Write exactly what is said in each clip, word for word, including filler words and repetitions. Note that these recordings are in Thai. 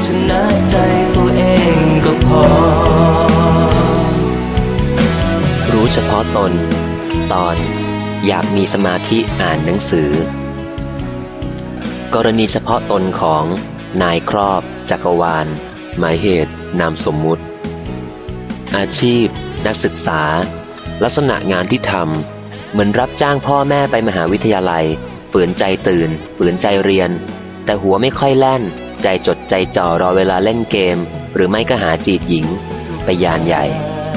ชนะใจตัวเองก็พอรู้เฉพาะตนตอนอยากมีสมาธิอ่านหนังสือ กรณีเฉพาะตนของนายครอบจักรวาลหมายเหตุนามสมมุติอาชีพนักศึกษาลักษณะงานที่ทำเหมือนรับจ้างพ่อแม่ไปมหาวิทยาลัยฝืนใจตื่นฝืนใจเรียนแต่หัวไม่ค่อยแล่นใจจดใจจ่อรอเวลาเล่นเกมหรือไม่ก็หาจีบหญิงไปยานใหญ่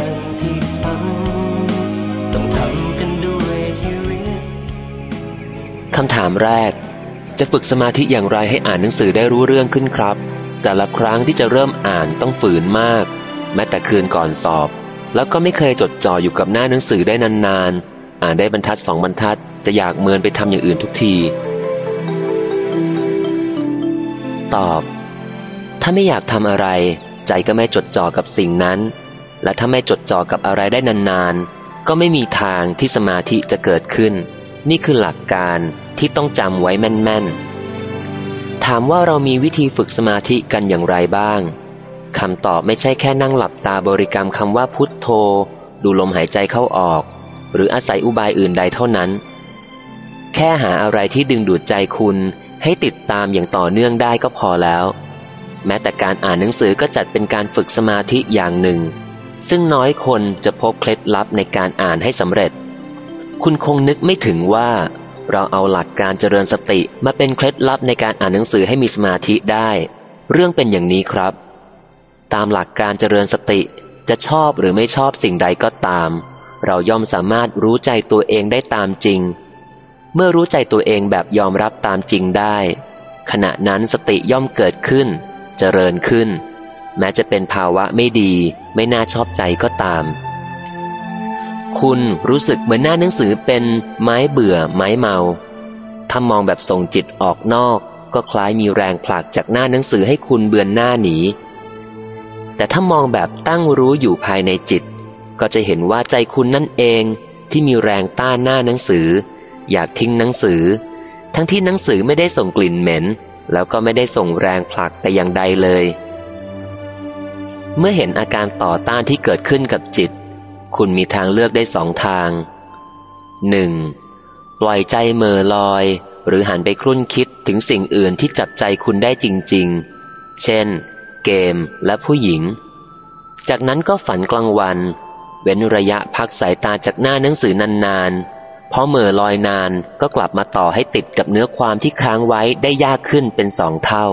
คำถามแรกจะฝึกสมาธิอย่างไรให้อ่านหนังสือได้รู้เรื่องขึ้นครับแต่ละครั้งที่จะเริ่มอ่านต้องฝืนมากแม้แต่คืนก่อนสอบแล้วก็ไม่เคยจดจ่ออยู่กับหน้าหนังสือได้นานๆอ่านได้บรรทัดสองบรรทัดจะอยากเมินไปทำอย่างอื่นทุกทีตอบถ้าไม่อยากทำอะไรใจก็ไม่จดจ่อกับสิ่งนั้นและถ้าไม่จดจ่อกับอะไรได้นานๆก็ไม่มีทางที่สมาธิจะเกิดขึ้นนี่คือหลักการที่ต้องจำไว้แม่นๆถามว่าเรามีวิธีฝึกสมาธิกันอย่างไรบ้างคำตอบไม่ใช่แค่นั่งหลับตาบริกรรมคำว่าพุทโธดูลมหายใจเข้าออกหรืออาศัยอุบายอื่นใดเท่านั้นแค่หาอะไรที่ดึงดูดใจคุณให้ติดตามอย่างต่อเนื่องได้ก็พอแล้วแม้แต่การอ่านหนังสือก็จัดเป็นการฝึกสมาธิอย่างหนึ่งซึ่งน้อยคนจะพบเคล็ดลับในการอ่านให้สำเร็จคุณคงนึกไม่ถึงว่าเราเอาหลักการเจริญสติมาเป็นเคล็ดลับในการอ่านหนังสือให้มีสมาธิได้เรื่องเป็นอย่างนี้ครับตามหลักการเจริญสติจะชอบหรือไม่ชอบสิ่งใดก็ตามเราย่อมสามารถรู้ใจตัวเองได้ตามจริงเมื่อรู้ใจตัวเองแบบยอมรับตามจริงได้ขณะนั้นสติย่อมเกิดขึ้นเจริญขึ้นแม้จะเป็นภาวะไม่ดีไม่น่าชอบใจก็ตามคุณรู้สึกเหมือนหน้าหนังสือเป็นไม้เบื่อไม้เมาถ้ามองแบบส่งจิตออกนอกก็คล้ายมีแรงผลักจากหน้าหนังสือให้คุณเบือนหน้าหนีแต่ถ้ามองแบบตั้งรู้อยู่ภายในจิตก็จะเห็นว่าใจคุณนั่นเองที่มีแรงต้านหน้าหนังสืออยากทิ้งหนังสือทั้งที่หนังสือไม่ได้ส่งกลิ่นเหม็นแล้วก็ไม่ได้ส่งแรงผลักแต่อย่างใดเลยเมื่อเห็นอาการต่อต้านที่เกิดขึ้นกับจิตคุณมีทางเลือกได้สองทาง หนึ่ง ปล่อยใจเหม่อลอยหรือหันไปครุ่นคิดถึงสิ่งอื่นที่จับใจคุณได้จริงๆเช่นเกมและผู้หญิงจากนั้นก็ฝันกลางวันเว้นระยะพักสายตาจากหน้าหนังสือนานๆพอเหม่อลอยนานก็กลับมาต่อให้ติดกับเนื้อความที่ค้างไว้ได้ยากขึ้นเป็นสองเท่า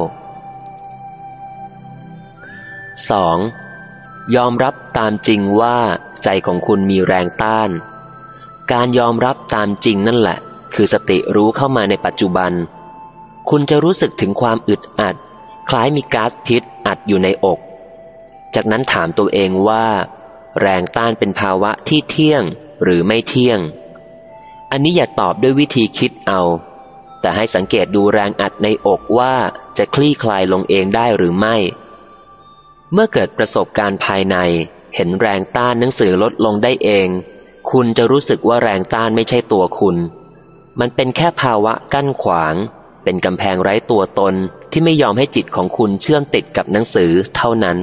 สอง ยอมรับตามจริงว่าใจของคุณมีแรงต้านการยอมรับตามจริงนั่นแหละคือสติรู้เข้ามาในปัจจุบันคุณจะรู้สึกถึงความอึดอัดคล้ายมีก๊าซพิษอัดอยู่ในอกจากนั้นถามตัวเองว่าแรงต้านเป็นภาวะที่เที่ยงหรือไม่เที่ยงอันนี้อย่าตอบด้วยวิธีคิดเอาแต่ให้สังเกตดูแรงอัดในอกว่าจะคลี่คลายลงเองได้หรือไม่เมื่อเกิดประสบการณ์ภายในเห็นแรงต้านหนังสือลดลงได้เองคุณจะรู้สึกว่าแรงต้านไม่ใช่ตัวคุณมันเป็นแค่ภาวะกั้นขวางเป็นกำแพงไร้ตัวตนที่ไม่ยอมให้จิตของคุณเชื่อมติดกับหนังสือเท่านั้น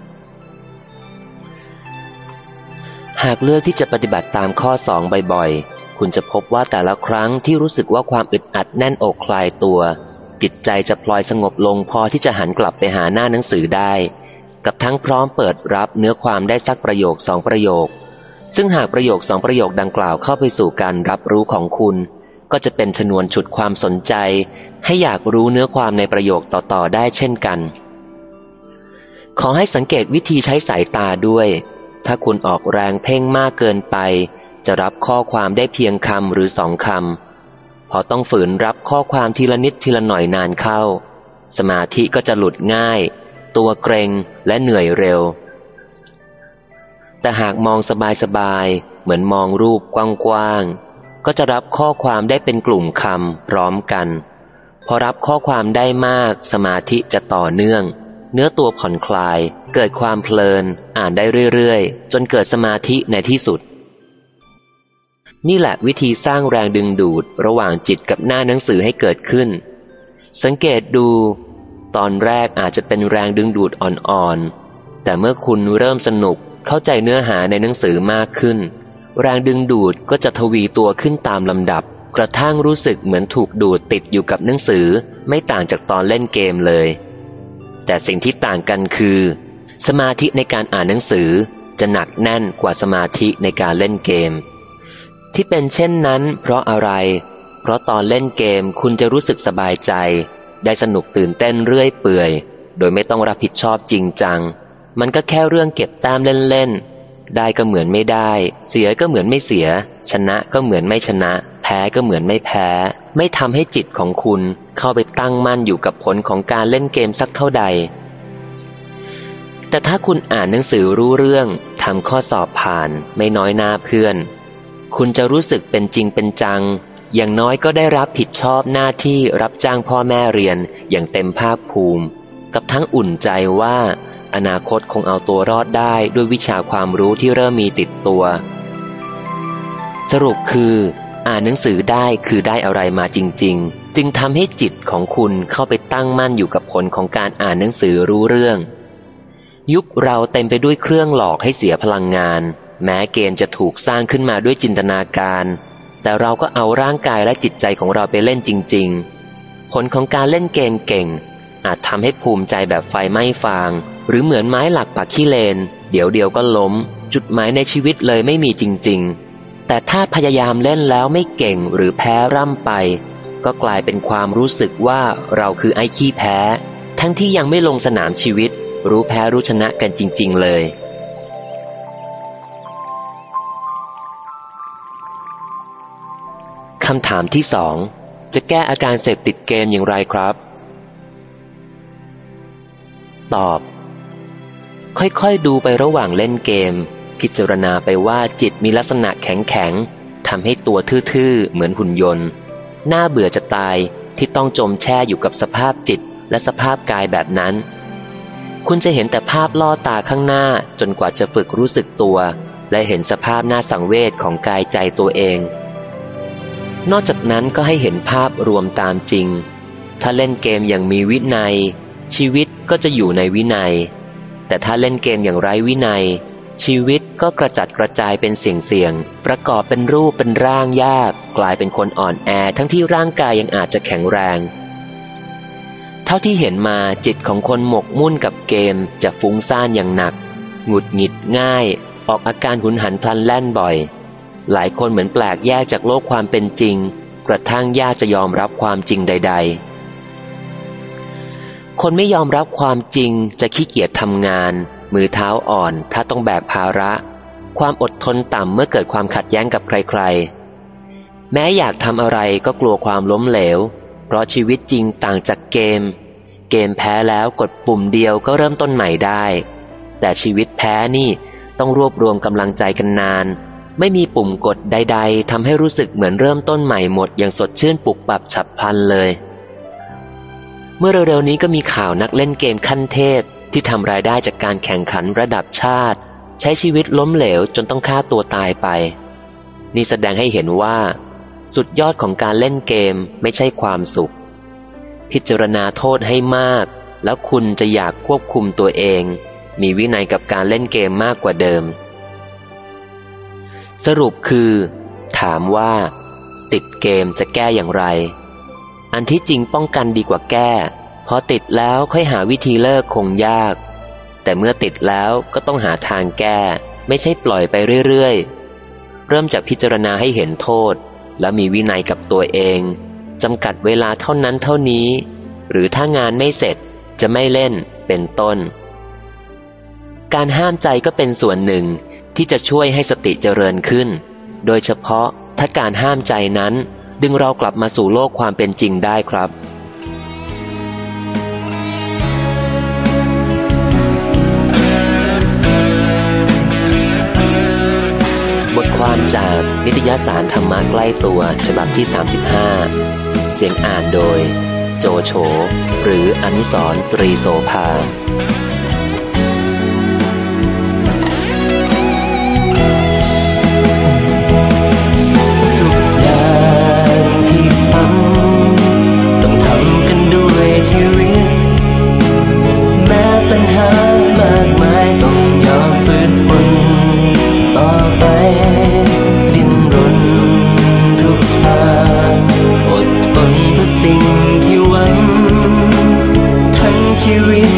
หากเลือกที่จะปฏิบัติตามข้อสองบ่อยๆคุณจะพบว่าแต่ละครั้งที่รู้สึกว่าความอึดอัดแน่นอกคลายตัวจิตใจจะพลอยสงบลงพอที่จะหันกลับไปหาหน้าหนังสือได้กับทั้งพร้อมเปิดรับเนื้อความได้สักประโยคสองประโยคซึ่งหากประโยคสองประโยคดังกล่าวเข้าไปสู่การรับรู้ของคุณก็จะเป็นชนวนฉุดความสนใจให้อยากรู้เนื้อความในประโยคต่อๆได้เช่นกันขอให้สังเกตวิธีใช้สายตาด้วยถ้าคุณออกแรงเพ่งมากเกินไปจะรับข้อความได้เพียงคำหรือสองคำพอต้องฝืนรับข้อความทีละนิดทีละหน่อยนานเข้าสมาธิก็จะหลุดง่ายตัวเกร็งและเหนื่อยเร็วแต่หากมองสบายๆเหมือนมองรูปกว้างๆก็จะรับข้อความได้เป็นกลุ่มคำพร้อมกันพอรับข้อความได้มากสมาธิจะต่อเนื่องเนื้อตัวผ่อนคลายเกิดความเพลินอ่านได้เรื่อยๆจนเกิดสมาธิในที่สุดนี่แหละวิธีสร้างแรงดึงดูดระหว่างจิตกับหน้าหนังสือให้เกิดขึ้นสังเกตดูตอนแรกอาจจะเป็นแรงดึงดูดอ่อนๆแต่เมื่อคุณเริ่มสนุกเข้าใจเนื้อหาในหนังสือมากขึ้นแรงดึงดูดก็จะทวีตัวขึ้นตามลำดับกระทั่งรู้สึกเหมือนถูกดูดติดอยู่กับหนังสือไม่ต่างจากตอนเล่นเกมเลยแต่สิ่งที่ต่างกันคือสมาธิในการอ่านหนังสือจะหนักแน่นกว่าสมาธิในการเล่นเกมที่เป็นเช่นนั้นเพราะอะไรเพราะตอนเล่นเกมคุณจะรู้สึกสบายใจได้สนุกตื่นเต้นเรื่อยเปื่อยโดยไม่ต้องรับผิดชอบจริงจังมันก็แค่เรื่องเก็บแต้มเล่นๆได้ก็เหมือนไม่ได้เสียก็เหมือนไม่เสียชนะก็เหมือนไม่ชนะแพ้ก็เหมือนไม่แพ้ไม่ทำให้จิตของคุณเข้าไปตั้งมั่นอยู่กับผลของการเล่นเกมสักเท่าใดแต่ถ้าคุณอ่านหนังสือรู้เรื่องทำข้อสอบผ่านไม่น้อยหน้าเพื่อนคุณจะรู้สึกเป็นจริงเป็นจังอย่างน้อยก็ได้รับผิดชอบหน้าที่รับจ้างพ่อแม่เรียนอย่างเต็มภาคภูมิกับทั้งอุ่นใจว่าอนาคตคงเอาตัวรอดได้ด้วยวิชาความรู้ที่เริ่มมีติดตัวสรุปคืออ่านหนังสือได้คือได้อะไรมาจริงๆจึงทำให้จิตของคุณเข้าไปตั้งมั่นอยู่กับผลของการอ่านหนังสือรู้เรื่องยุคเราเต็มไปด้วยเครื่องหลอกให้เสียพลังงานแม้เกณฑ์จะถูกสร้างขึ้นมาด้วยจินตนาการแต่เราก็เอาร่างกายและจิตใจของเราไปเล่นจริงๆผลของการเล่นเกมเก่งอาจทำให้ภูมิใจแบบไฟไหม้ฟางหรือเหมือนไม้หลักปักขี้เลนเดี๋ยวเดียวก็ล้มจุดหมายในชีวิตเลยไม่มีจริงๆแต่ถ้าพยายามเล่นแล้วไม่เก่งหรือแพ้ร่ำไปก็กลายเป็นความรู้สึกว่าเราคือไอ้ขี้แพ้ทั้งที่ยังไม่ลงสนามชีวิตรู้แพ้รู้ชนะกันจริงๆเลยคำถามที่สองจะแก้อาการเสพติดเกมอย่างไรครับตอบค่อยๆดูไประหว่างเล่นเกมพิจารณาไปว่าจิตมีลักษณะแข็งๆทำให้ตัวทื่อๆเหมือนหุ่นยนต์น่าเบื่อจะตายที่ต้องจมแช่อยู่กับสภาพจิตและสภาพกายแบบนั้นคุณจะเห็นแต่ภาพล่อตาข้างหน้าจนกว่าจะฝึกรู้สึกตัวและเห็นสภาพน่าสังเวชของกายใจตัวเองนอกจากนั้นก็ให้เห็นภาพรวมตามจริงถ้าเล่นเกมอย่างมีวินัยชีวิตก็จะอยู่ในวินัยแต่ถ้าเล่นเกมอย่างไร้วินัยชีวิตก็กระจัดกระจายเป็นเสี่ยงๆประกอบเป็นรูปเป็นร่างยากกลายเป็นคนอ่อนแอทั้งที่ร่างกายยังอาจจะแข็งแรงเท่าที่เห็นมาจิตของคนหมกมุ่นกับเกมจะฟุ้งซ่านอย่างหนักหงุดหงิดง่ายออกอาการหุนหันพลันแล่นบ่อยหลายคนเหมือนแปลกแยกจากโลกความเป็นจริงกระทั่งยากจะยอมรับความจริงใดๆคนไม่ยอมรับความจริงจะขี้เกียจทำงานมือเท้าอ่อนถ้าต้องแบกภาระความอดทนต่ำเมื่อเกิดความขัดแย้งกับใครๆแม้อยากทำอะไรก็กลัวความล้มเหลวเพราะชีวิตจริงต่างจากเกมเกมแพ้แล้วกดปุ่มเดียวก็เริ่มต้นใหม่ได้แต่ชีวิตแพ้นี่ต้องรวบรวมกำลังใจกันนานไม่มีปุ่มกดใดๆทำให้รู้สึกเหมือนเริ่มต้นใหม่หมดอย่างสดชื่นปุบปับฉับพลันเลยเมื่อเร็วๆนี้ก็มีข่าวนักเล่นเกมขั้นเทพที่ทำรายได้จากการแข่งขันระดับชาติใช้ชีวิตล้มเหลวจนต้องฆ่าตัวตายไปนี่แสดงให้เห็นว่าสุดยอดของการเล่นเกมไม่ใช่ความสุขพิจารณาโทษให้มากแล้วคุณจะอยากควบคุมตัวเองมีวินัยกับการเล่นเกมมากกว่าเดิมสรุปคือถามว่าติดเกมจะแก้อย่างไรอันที่จริงป้องกันดีกว่าแก้พอติดแล้วค่อยหาวิธีเลิกคงยากแต่เมื่อติดแล้วก็ต้องหาทางแก้ไม่ใช่ปล่อยไปเรื่อยๆเริ่มจากพิจารณาให้เห็นโทษและมีวินัยกับตัวเองจำกัดเวลาเท่านั้นเท่านี้หรือถ้างานไม่เสร็จจะไม่เล่นเป็นต้นการห้ามใจก็เป็นส่วนหนึ่งที่จะช่วยให้สติเจริญขึ้นโดยเฉพาะถ้าการห้ามใจนั้นดึงเรากลับมาสู่โลกความเป็นจริงได้ครับบทความจากนิตยสารธรรมะใกล้ตัวฉบับที่สามสิบห้าเสียงอ่านโดยโจโฉหรืออนุสรณ์ตรีโสภาต้องทำกันด้วยชีวิตชีวิต